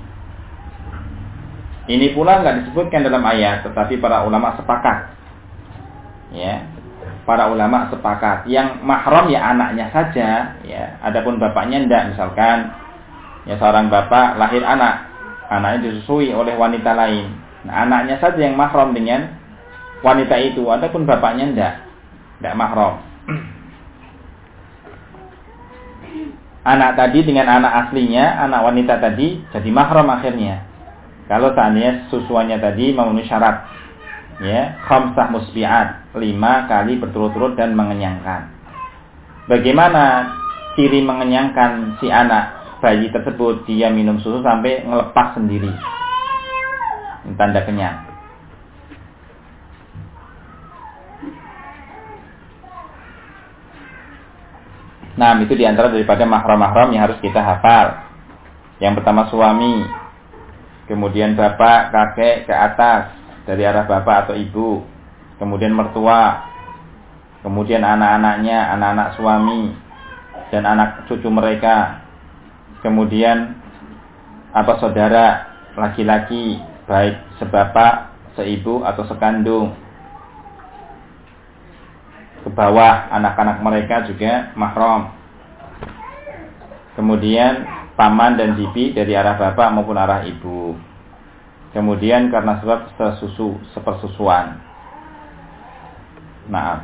Ini pula enggak disebutkan dalam ayat, tetapi para ulama sepakat. Ya, para ulama sepakat yang mahram ya anaknya saja, ya. Adapun bapaknya enggak, misalkan ya seorang bapak lahir anak, anaknya disusui oleh wanita lain. Nah, anaknya saja yang mahram dengan wanita itu, adapun bapaknya enggak. Tidak mahram. Anak tadi dengan anak aslinya, anak wanita tadi jadi mahram akhirnya. Kalau seandainya susuannya tadi memenuhi syarat, ya, khamsah musbi'at, lima kali berturut-turut dan mengenyangkan. Bagaimana ciri mengenyangkan si anak bayi tersebut? Dia minum susu sampai ngelepas sendiri. Ini tanda kenyang. Nah, itu diantara daripada mahram-mahram yang harus kita hafal. Yang pertama suami, kemudian bapak, kakek ke atas dari arah bapak atau ibu, kemudian mertua, kemudian anak-anaknya, anak-anak suami dan anak cucu mereka, kemudian apa saudara laki-laki, baik sebapak, seibu atau sekandung. Ke bawah anak-anak mereka juga mahram. Kemudian paman dan bibi dari arah bapak maupun arah ibu. Kemudian karena sebab sesusu, sepersusuan. Maaf.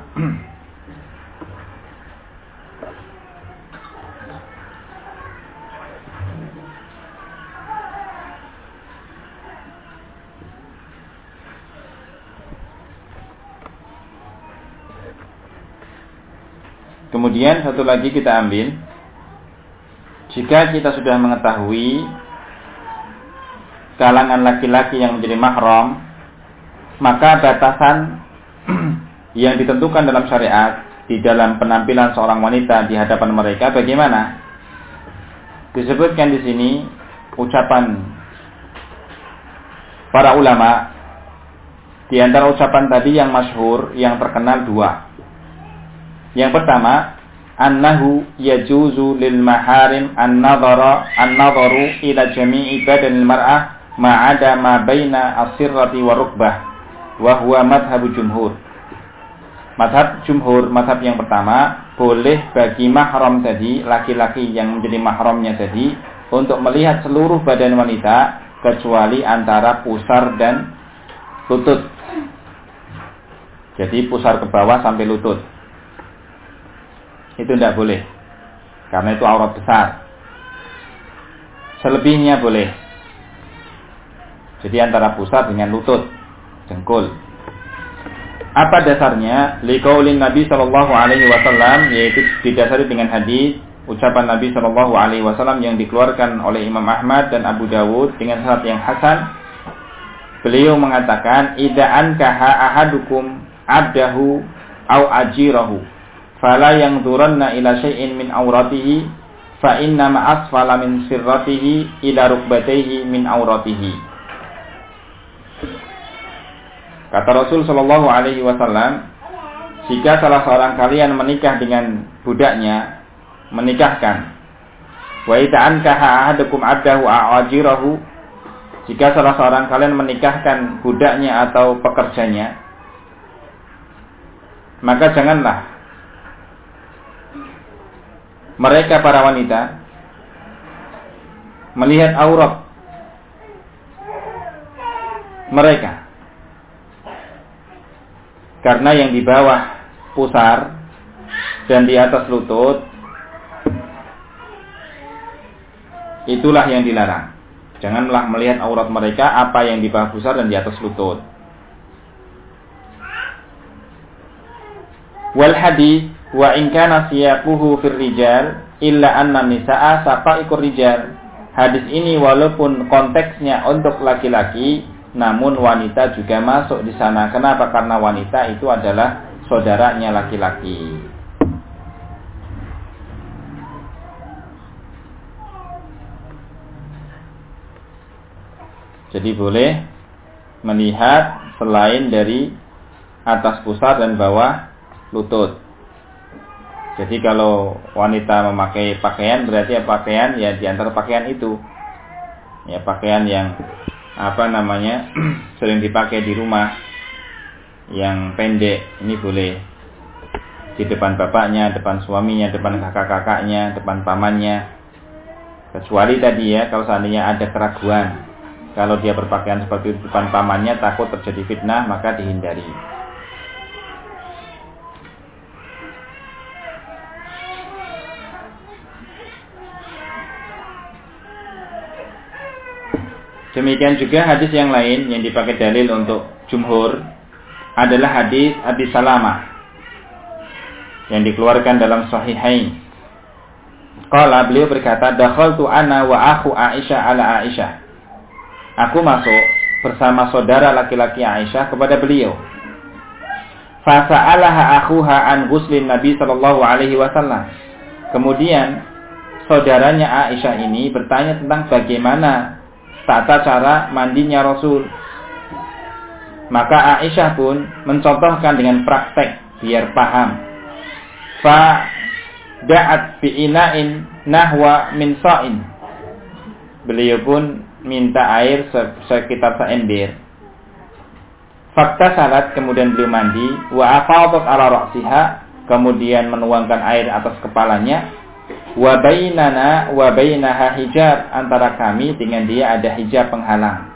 Kemudian satu lagi kita ambil, jika kita sudah mengetahui kalangan laki-laki yang menjadi mahram, maka batasan yang ditentukan dalam syariat di dalam penampilan seorang wanita di hadapan mereka bagaimana? Disebutkan di sini ucapan para ulama, di antara ucapan tadi yang masyhur, yang terkenal dua. Yang pertama, annahu yajuzu lil maharim an-nadhara an-nadharu ila jami'i badanil mar'ah ma'ada ma baina as-sirrati wa rukbah wa huwa madhhabu jumhur. Madhab jumhur, madhab yang pertama, boleh bagi mahram tadi, laki-laki yang menjadi mahramnya tadi, untuk melihat seluruh badan wanita kecuali antara pusar dan lutut. Jadi pusar ke bawah sampai lutut itu tidak boleh, karena itu aurat besar. Selebihnya boleh. Jadi antara pusar dengan lutut, dengkul. Apa dasarnya? Liqaulin Nabi sallallahu alaihi wasallam, yaitu didasari dengan hadis ucapan Nabi sallallahu alaihi wasallam yang dikeluarkan oleh Imam Ahmad dan Abu Dawud dengan sanad yang hasan. Beliau mengatakan, "Idza ankaha ahadukum abdahu au ajirahu, fala yanzuranna ila syai'in min auratihi, fa inna ma asfala min sirratihi ila rukbatayhi min auratihi." Kata Rasul sallallahu alaihi wasallam, jika salah seorang kalian menikah dengan budaknya, menikahkan, wa idza ankaha ahadukum abdahu au ajirahu, jika salah seorang kalian menikahkan budaknya atau pekerjanya, maka janganlah mereka para wanita melihat aurat mereka, karena yang di bawah pusar dan di atas lutut itulah yang dilarang. Janganlah melihat aurat mereka apa yang di bawah pusar dan di atas lutut. Wal hadis wa in kana siyaquhu fir rijal illa anna nisaa saqaiqur rijal. Hadis ini walaupun konteksnya untuk laki-laki, namun wanita juga masuk di sana. Kenapa? Karena wanita itu adalah saudaranya laki-laki. Jadi boleh melihat selain dari atas pusar dan bawah lutut. Jadi kalau wanita memakai pakaian, berarti ya pakaian ya di antara pakaian itu, ya pakaian yang apa namanya sering dipakai di rumah, yang pendek, ini boleh di depan bapaknya, depan suaminya, depan kakak-kakaknya, depan pamannya. Kecuali tadi ya, kalau seandainya ada keraguan, kalau dia berpakaian seperti itu depan pamannya takut terjadi fitnah, maka dihindari. Demikian juga hadis yang lain yang dipakai dalil untuk jumhur adalah hadis Abi Salamah yang dikeluarkan dalam Sahihain. Qala, beliau berkata, dakhaltu ana wa akhu Aisyah ala Aisyah. Aku masuk bersama saudara laki-laki Aisyah kepada beliau. Fa sa'alaha akhuha an ghuslin Nabi sallallahu alaihi wasallam. Kemudian saudaranya Aisyah ini bertanya tentang bagaimana tata cara mandinya Rasul. Maka Aisyah pun mencontohkan dengan praktek biar paham. Fa da'at bi ina'in nahwa min sa'in. Beliau pun minta air sekitar seember. Fakta salat, kemudian beliau mandi. Wa afadat ala ra'siha, kemudian menuangkan air atas kepalanya. Wa bainana wa bainaha hijab, antara kami dengan dia ada hijab penghalang.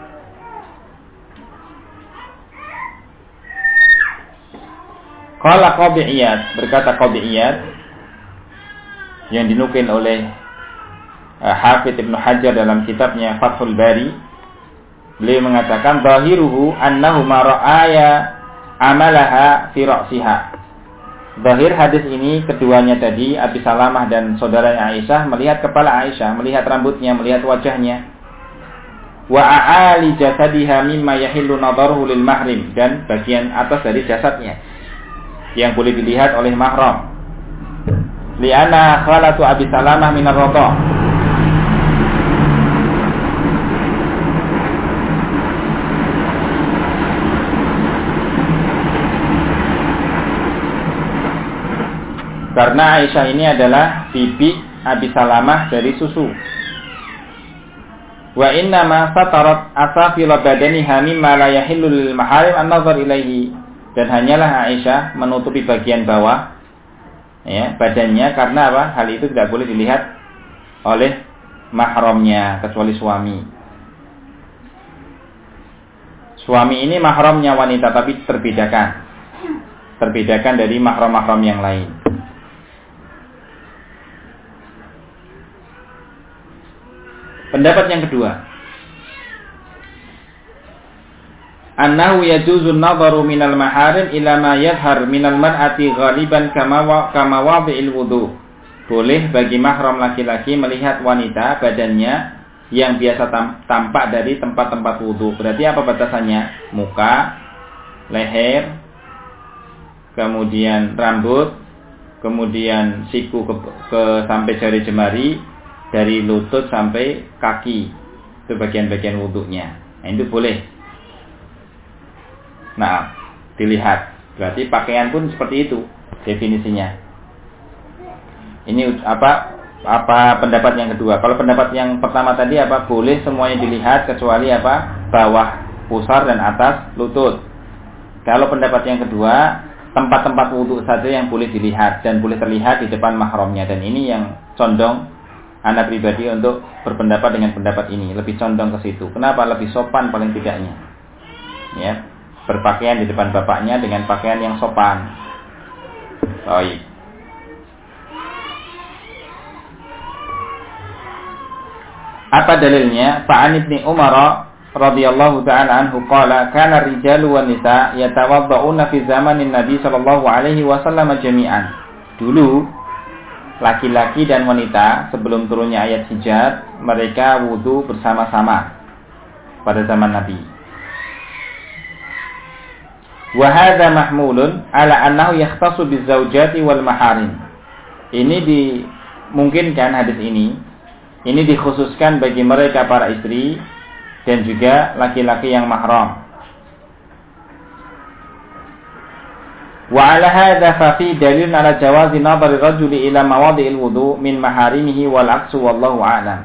Qala Qadhi Iyad, berkata Qadhi Iyad yang dinukil oleh uh, Hafidz Ibnu Hajar dalam kitabnya Fathul Bari, beliau mengatakan zahiruhu annahu ma ra'aya amalaha fi ra'siha. Zahir hadis ini keduanya tadi, Abi Salamah dan saudaranya Aisyah, melihat kepala Aisyah, melihat rambutnya, melihat wajahnya. Wa a'ali jasadiha mimma yahillu nadaruhu lil mahrim, dan bagian atas dari jasadnya yang boleh dilihat oleh mahram. Li'anna khalatu Abi Salamah minar radha. Karena Aisyah ini adalah bibi Abi Salamah dari susu. Wa inna ma fatarat asafila badaniha mimma la yahillu lil maharim an-nazar ilaihi. Dan hanyalah Aisyah menutupi bagian bawah ya, badannya karena apa? Hal itu tidak boleh dilihat oleh mahramnya kecuali suami. Suami ini mahramnya wanita tapi terbedakan. Terbedakan dari mahram-mahram yang lain. Pendapat yang kedua, annahu yajuzu an-nadharu minal maharim ila ma yadhhar minal mar'ati ghaliban kama wa, kama wadhi'il wudu. Boleh bagi mahram laki-laki melihat wanita badannya yang biasa tampak dari tempat-tempat wudu. Berarti apa batasannya? Muka, leher, kemudian rambut, kemudian siku ke, ke sampai jari jemari, dari lutut sampai kaki, itu bagian-bagian wudhunya. Nah, itu boleh. Nah, dilihat. Berarti pakaian pun seperti itu definisinya. Ini apa? Apa pendapat yang kedua? Kalau pendapat yang pertama tadi apa? Boleh semuanya dilihat kecuali apa? Bawah pusar dan atas lutut. Kalau pendapat yang kedua, tempat-tempat wudhu saja yang boleh dilihat dan boleh terlihat di depan mahramnya. Dan ini yang condong Anda pribadi untuk berpendapat dengan pendapat ini, lebih condong ke situ. Kenapa? Lebih sopan paling tidaknya. Ya, berpakaian di depan bapaknya dengan pakaian yang sopan. Baik. Apa dalilnya? Fa'an ibni Umar radhiyallahu ta'ala anhu qala kana rijalu wan nisa yatawadda'una fi zamanin Nabi sallallahu alaihi wasallam jami'an. Dulu laki-laki dan wanita sebelum turunnya ayat hijab, mereka wudu bersama-sama pada zaman Nabi. Wa hadza mahmulun ala annahu yakhtassu bizawjati wal maharim. Ini dimungkinkan hadis ini, ini dikhususkan bagi mereka para istri dan juga laki-laki yang mahram. Wa ala hadza fa fi dalil ala jawazi nadhari rajuli ila mawadhi'il wudu min maharimihi wal aqsu wallahu a'lam.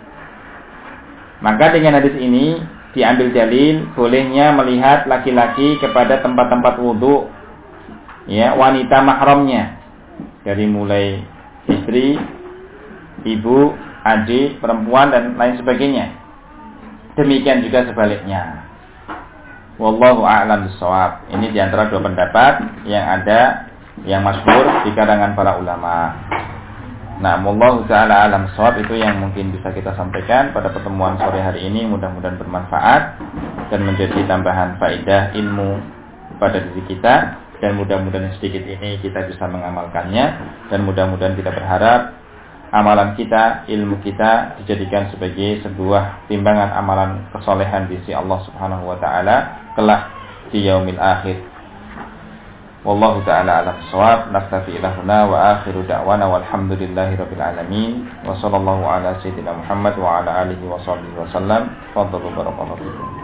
Maka dengan hadis ini diambil dalil bolehnya melihat laki-laki kepada tempat-tempat wudu ya wanita mahramnya, dari mulai istri, ibu, adik, perempuan dan lain sebagainya. Demikian juga sebaliknya. Wallahu a'lam bishawab. Ini diantara dua pendapat yang ada yang masyhur di kalangan para ulama. Nah, wallahu ta'ala a'lam bishawab, itu yang mungkin bisa kita sampaikan pada pertemuan sore hari ini. Mudah-mudahan bermanfaat dan menjadi tambahan faedah ilmu pada diri kita, dan mudah-mudahan sedikit ini kita bisa mengamalkannya, dan mudah-mudahan kita berharap amalan kita, ilmu kita dijadikan sebagai sebuah timbangan amalan kesolehan di sisi Allah Subhanahu wa taala kelak di yaumil akhir. Wallahu taala a'lam bishawab. Naktafi ilahuna wa akhiru da'wana walhamdulillahi rabbil alamin. Wa sallallahu ala sayyidina Muhammad wa ala alihi wa sahbihi wa sallam. Fadlu barakallahu fikum.